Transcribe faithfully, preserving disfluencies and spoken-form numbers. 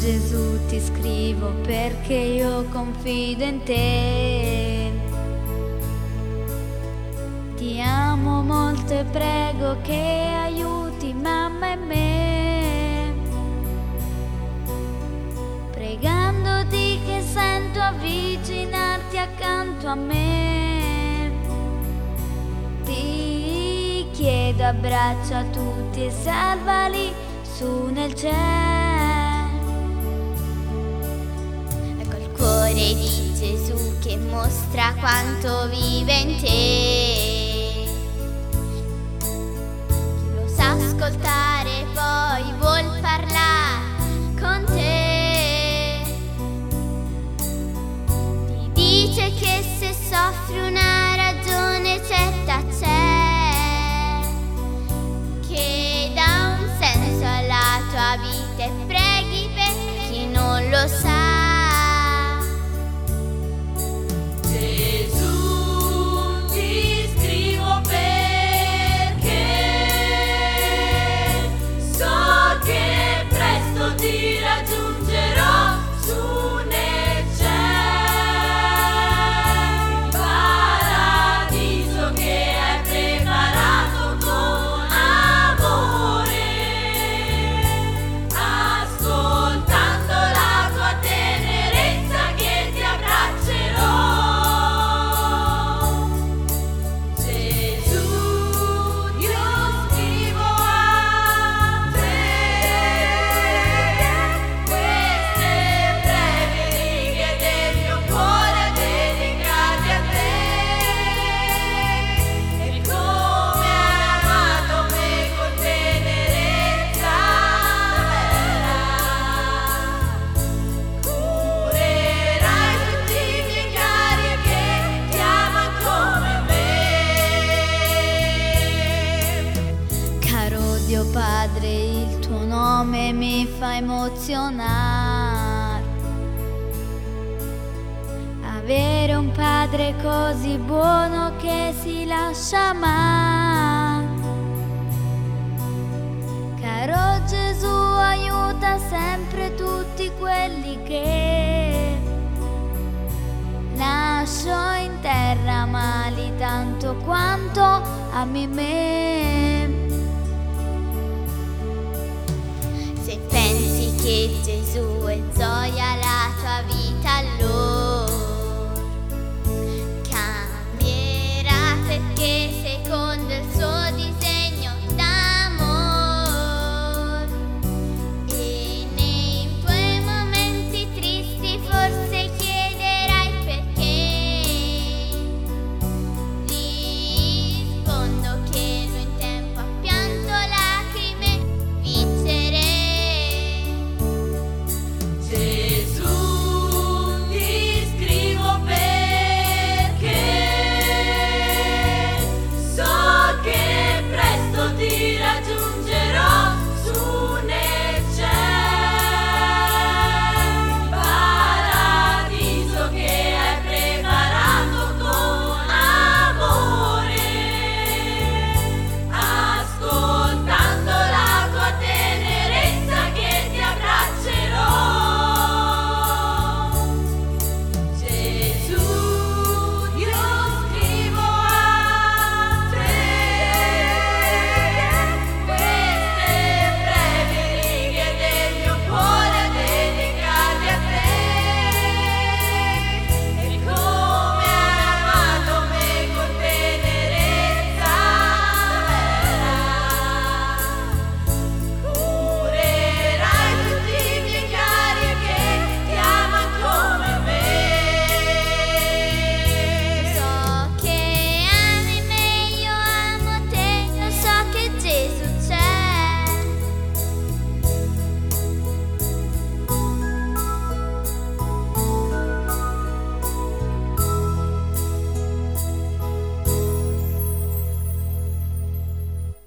Gesù ti scrivo perché io confido in te. Ti amo molto e prego che aiuti mamma e me, pregandoti che sento avvicinarti accanto a me. Ti chiedo abbraccia tutti e salvali su nel cielo. Ecco il cuore di Gesù che mostra quanto vive in te. Chi lo sa ascoltare poi vuol parlare con te. Ti dice che se soffri una ragione certa c'è, che dà un senso alla tua vita e preghi per chi non lo sa. Gesù ti scrivo perché so che presto ti raggiungerò su nel cielo, il paradiso che hai preparato con amore, ascoltando la tua tenerezza che ti abbraccerò. Gesù, io scrivo a te queste brevi righe del mio cuore dedicate a te, e come hai amato me con tenerezza curerai tutti i miei cari che ti amano come me. Caro Dio Padre, il tuo nome mi fa emozionare. Avere un padre così buono che si lascia amare. Caro Gesù, aiuta sempre tutti quelli che lascio in terra mali tanto quanto ami me. Se pensi che Gesù è gioia la tua vita,